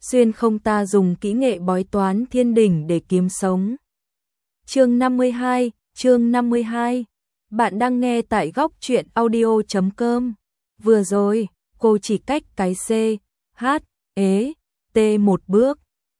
xuyên không ta dùng kỹ nghệ bói toán thiên đỉnh để kiếm sống. Chương 52. Bạn đang nghe tại góc truyện audio.com. Vừa rồi, cô chỉ cách cái C, H, E, T một bước.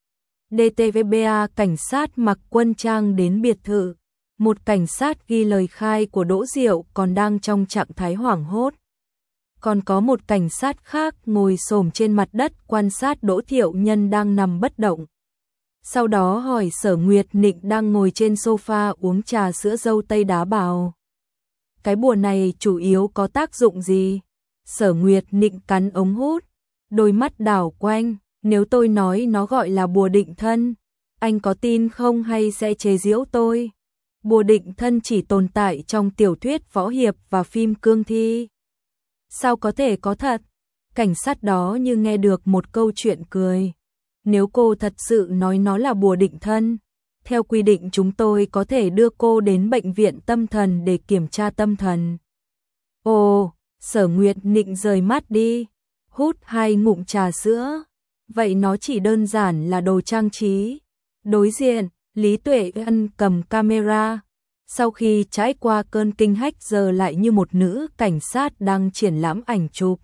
DTVBA cảnh sát mặc quân trang đến biệt thự. Một cảnh sát ghi lời khai của Đỗ Diệu còn đang trong trạng thái hoảng hốt. Còn có một cảnh sát khác ngồi xổm trên mặt đất quan sát Đỗ Thiệu Nhân đang nằm bất động. Sau đó hỏi Sở Nguyệt Nịnh đang ngồi trên sofa uống trà sữa dâu tây đá bào. Cái bùa này chủ yếu có tác dụng gì? Sở Nguyệt Nịnh cắn ống hút, đôi mắt đảo quanh. Nếu tôi nói nó gọi là bùa định thân, anh có tin không hay sẽ chế giễu tôi? Bùa định thân chỉ tồn tại trong tiểu thuyết võ hiệp và phim cương thi. Sao có thể có thật? Cảnh sát đó như nghe được một câu chuyện cười. Nếu cô thật sự nói nó là bùa định thân, theo quy định chúng tôi có thể đưa cô đến bệnh viện tâm thần để kiểm tra tâm thần. Ồ, Sở Nguyệt Nịnh rời mắt đi, hút 2 ngụm trà sữa. Vậy nó chỉ đơn giản là đồ trang trí. Đối diện, Lý Tuệ Ân cầm camera. Sau khi trải qua cơn kinh hách giờ lại như một nữ cảnh sát đang triển lãm ảnh chụp.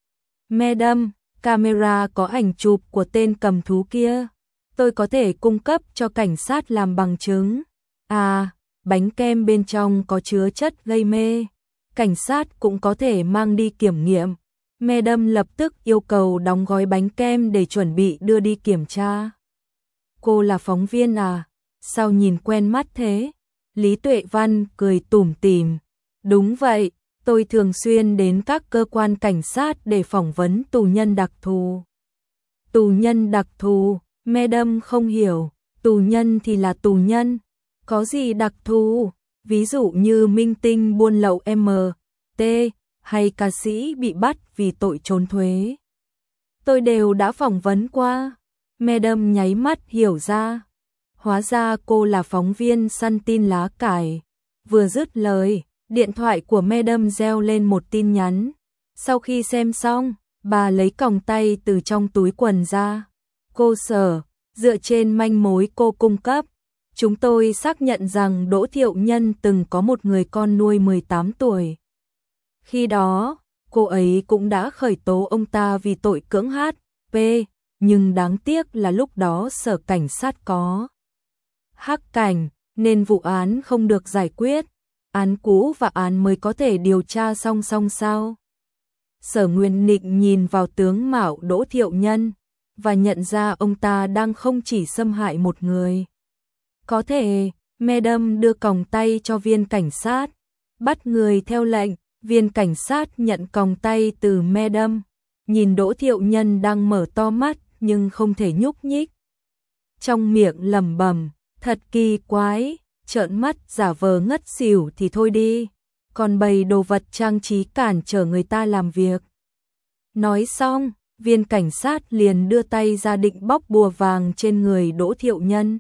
Madam, camera có ảnh chụp của tên cầm thú kia. Tôi có thể cung cấp cho cảnh sát làm bằng chứng. À, bánh kem bên trong có chứa chất gây mê. Cảnh sát cũng có thể mang đi kiểm nghiệm. Madam lập tức yêu cầu đóng gói bánh kem để chuẩn bị đưa đi kiểm tra. Cô là phóng viên à? Sao nhìn quen mắt thế? Lý Tuệ Văn cười tủm tỉm. Đúng vậy, tôi thường xuyên đến các cơ quan cảnh sát để phỏng vấn tù nhân đặc thù. Tù nhân đặc thù? Madam không hiểu. Tù nhân thì là tù nhân. Có gì đặc thù? Ví dụ như minh tinh buôn lậu MT hay ca sĩ bị bắt vì tội trốn thuế. Tôi đều đã phỏng vấn qua. Madam nháy mắt hiểu ra. Hóa ra cô là phóng viên săn tin lá cải. Vừa dứt lời, điện thoại của Madam reo lên một tin nhắn. Sau khi xem xong, bà lấy còng tay từ trong túi quần ra. Cô Sở, dựa trên manh mối cô cung cấp, chúng tôi xác nhận rằng Đỗ Thiệu Nhân từng có một người con nuôi 18 tuổi. Khi đó, cô ấy cũng đã khởi tố ông ta vì tội cưỡng HP, nhưng đáng tiếc là lúc đó sở cảnh sát có hắc cảnh, nên vụ án không được giải quyết. Án cũ và án mới có thể điều tra song song sao? Sở Nguyên Nịnh nhìn vào tướng mạo Đỗ Thiệu Nhân và nhận ra ông ta đang không chỉ xâm hại một người. Có thể, Madam đưa còng tay cho viên cảnh sát, bắt người theo lệnh. Viên cảnh sát nhận còng tay từ Madam, nhìn Đỗ Thiệu Nhân đang mở to mắt nhưng không thể nhúc nhích. Trong miệng lẩm bẩm, thật kỳ quái, trợn mắt giả vờ ngất xỉu thì thôi đi, còn bày đồ vật trang trí cản trở người ta làm việc. Nói xong, viên cảnh sát liền đưa tay ra định bóc bùa vàng trên người Đỗ Thiệu Nhân.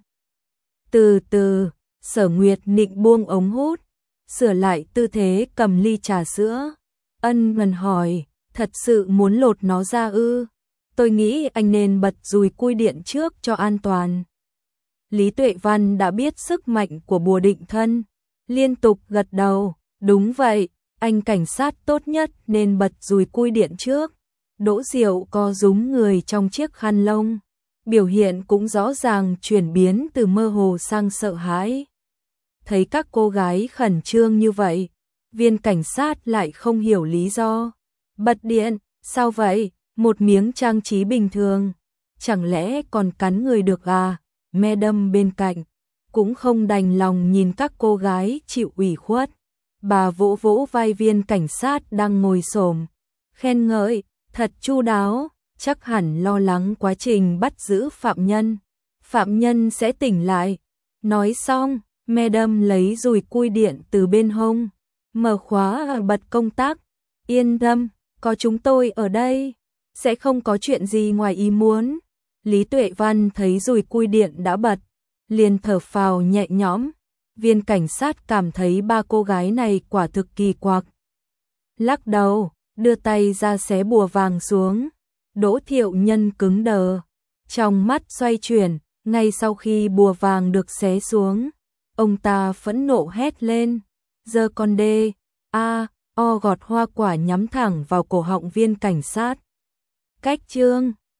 Từ từ, Sở Nguyệt Nịnh buông ống hút, sửa lại tư thế cầm ly trà sữa. Ân Ngân hỏi, thật sự muốn lột nó ra ư? Tôi nghĩ anh nên bật dùi cui điện trước cho an toàn. Lý Tuệ Văn đã biết sức mạnh của bùa định thân, liên tục gật đầu. Đúng vậy, anh cảnh sát tốt nhất nên bật dùi cui điện trước. Đỗ Diệu co rúm người trong chiếc khăn lông, biểu hiện cũng rõ ràng chuyển biến từ mơ hồ sang sợ hãi. Thấy các cô gái khẩn trương như vậy, viên cảnh sát lại không hiểu lý do. Bật điện, sao vậy? Một miếng trang trí bình thường, chẳng lẽ còn cắn người được à? Madam bên cạnh cũng không đành lòng nhìn các cô gái chịu ủy khuất. Bà vỗ vỗ vai viên cảnh sát đang ngồi xổm, khen ngợi, thật chu đáo, chắc hẳn lo lắng quá trình bắt giữ phạm nhân. Phạm nhân sẽ tỉnh lại. Nói xong, Madam lấy dùi cui điện từ bên hông, mở khóa bật công tắc. Yên tâm, có chúng tôi ở đây, sẽ không có chuyện gì ngoài ý muốn. Lý Tuệ Văn thấy dùi cui điện đã bật, liền thở phào nhẹ nhõm. Viên cảnh sát cảm thấy ba cô gái này quả thực kỳ quặc. Lắc đầu, đưa tay ra xé bùa vàng xuống. Đỗ Thiệu Nhân cứng đờ, Trong mắt xoay chuyển, ngay sau khi bùa vàng được xé xuống, ông ta phẫn nộ hét lên, giơ con đê, o gọt hoa quả nhắm thẳng vào cổ họng viên cảnh sát. Cách chương